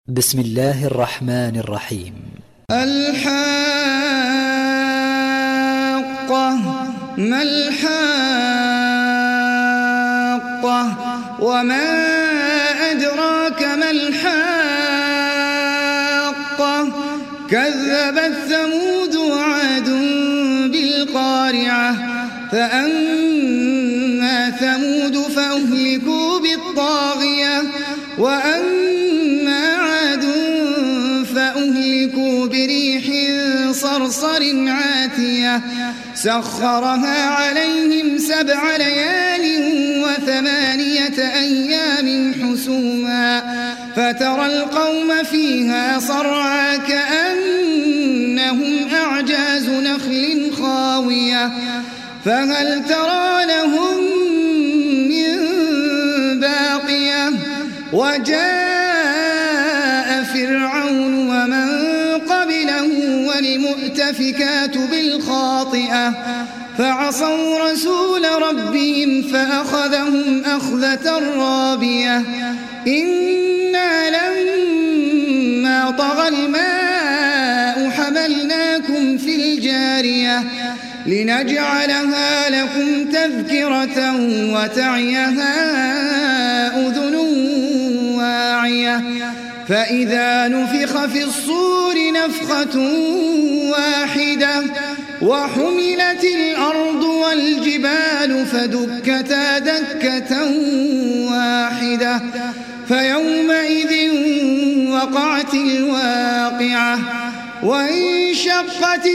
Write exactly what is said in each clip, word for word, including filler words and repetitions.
بسم الله الرحمن الرحيم. الحاقة ما الحاقة وما أدراك ما الحاقة كذبت ثمود وعاد بالقارعة فأما ثمود فأهلكوا بالطاغية وأما عاد فأهلكوا بريح صرصر عاتية سخرها عليهم سبع ليال وثمانية أيام حسوما فترى القوم فيها صرعى كأنهم أعجاز نخل خاوية فهل ترى لهم من باقية وجاء فرعون ومن قبله والمؤتفكات بالخاطئة فعصوا رسول ربهم فأخذهم أخذة رابية إنا لما طغى الماء حملناكم في الجارية لنجعلها لكم تذكرة وتعيها أذن واعية فإذا نفخ في الصور نفخة واحدة وحملت الأرض والجبال فدكتا دكة واحدة فيومئذ وقعت الواقعة وانشقت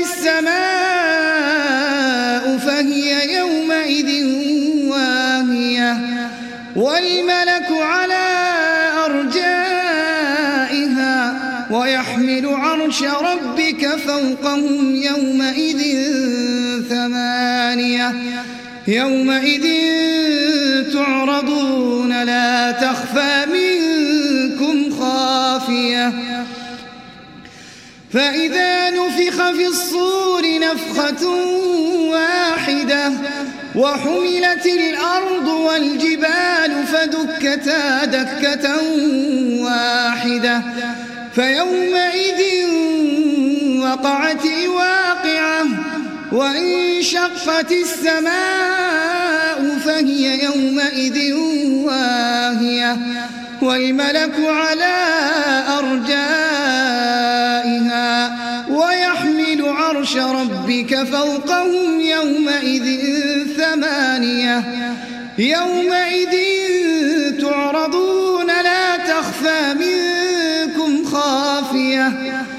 السماء فهي يومئذ واهية والملك على أرجائها ويحمل عرش ربك فوقهم يومئذ ثمانية يومئذ تعرضون لا تخفى منكم خافية فإذا نفخ في الصور نفخة واحدة وحملت الأرض والجبال فدكتا دكة واحدة فيومئذ وقعت الواقعة وانشقت السماء فهي يومئذ واهية والملك على أرجائها ويحمل عرش ربك فوقهم يومئذ ثمانية يومئذ تعرضون لا تخفى منكم خافية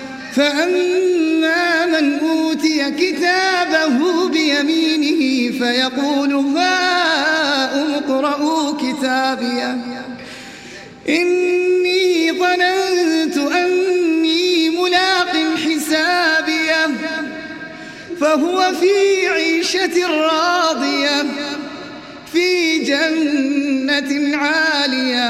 فأما من أوتي كتابه بيمينه فيقول هاؤم اقرءوا كتابيه إني ظننت أني ملاق حسابيه فهو في عيشة راضية في جنة عالية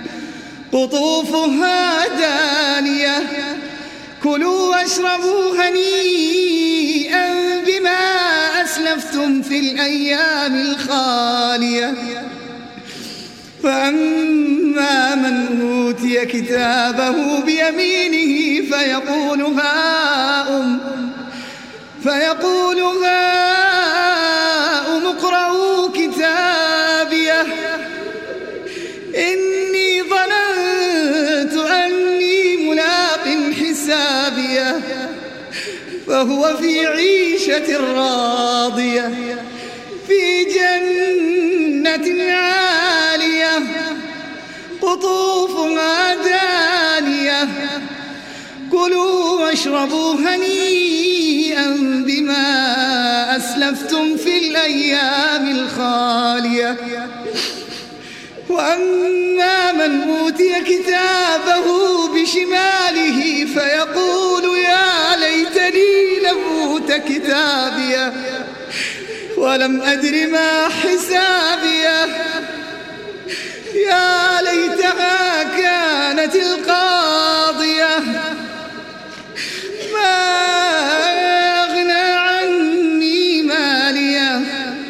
قطوفها دانية كلوا واشربوا هنيئا بما أسلفتم في الأيام الخالية فأما من أوتي كتابه بيمينه فيقول هاؤم فيقول هاؤم اقرءوا كتابيه إني ظننت أني ملاق حسابيه فهو في عيشة راضية في جنة عالية قطوفها دانية كلوا واشربوا هنيئا بما أسلفتم في الأيام الخالية وأما من أوتي كتابه بشماله فيقول يا ليتني لم أوت كتابيه ولم أدر ما حسابيه يا ليتها كانت القاضية ما أغنى عني ماليه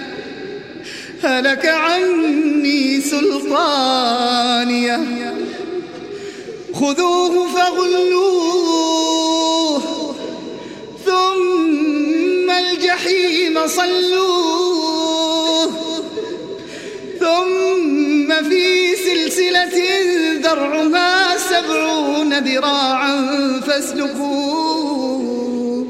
هلك عني سلطانيه خذوه فغلوه ثم الجحيم صلوه ثم في سلسلة ذرعها سبعون ذراعا فاسلكوه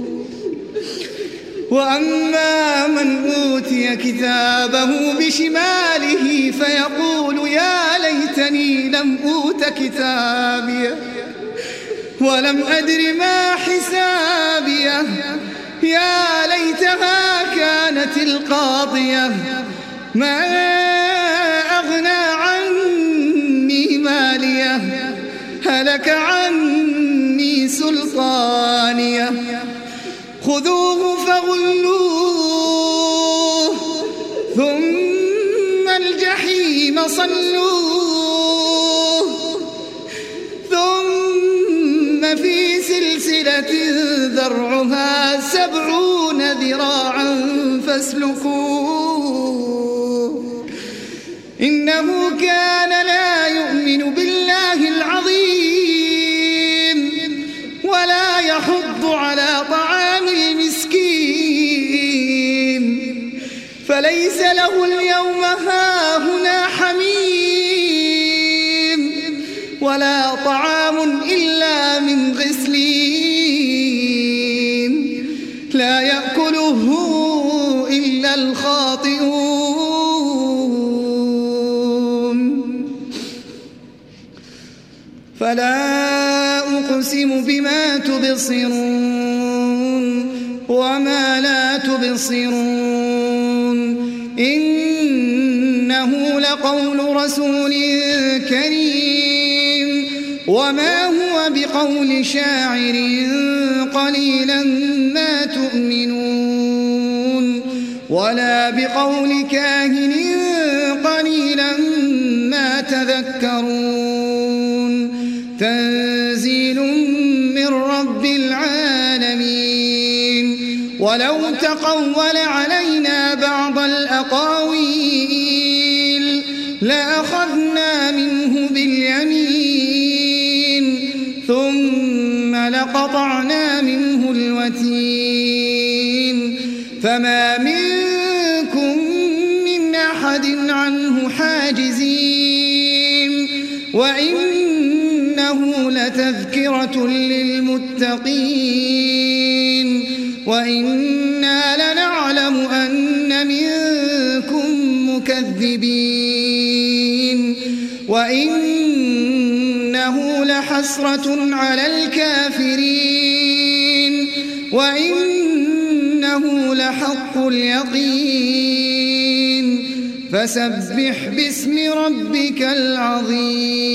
وأما من أوتي كتابه بشماله فيقول يا ليتني لم أوت كتابيه ولم أدر ما حسابيه يا ليتها كانت القاضية ما أغنى عني ماليه هلك عني سلطانيه خذوه فغلوه ثم الجحيم صلوه ثم في سلسلة ذرعها سبعون ذراعا فاسلكوه إنه كان لا يؤمن بالله العظيم ولا يحض على طعام المسكين فليس له اليوم هاهنا حميم ولا طعام إلا من غسلين لا يأكله إلا الخاطئون فلا أقسم بما تبصرون وما لا تبصرون إنه لقول رسول كريم وما هو بقول شاعر قليلا ما تؤمنون ولا بقول كاهن قليلا ما تذكرون تنزيل من رب العالمين ولو تقول علينا بعض الأقاويل لأخذنا منه باليمين ثم لقطعنا منه الوتين فما منكم من أحد عنه حاجزين وإنه لتذكرة للمتقين وإنا لنعلم أن منكم مكذبين وإنه لحسرة على الكافرين وإنه لحق اليقين فسبح باسم ربك العظيم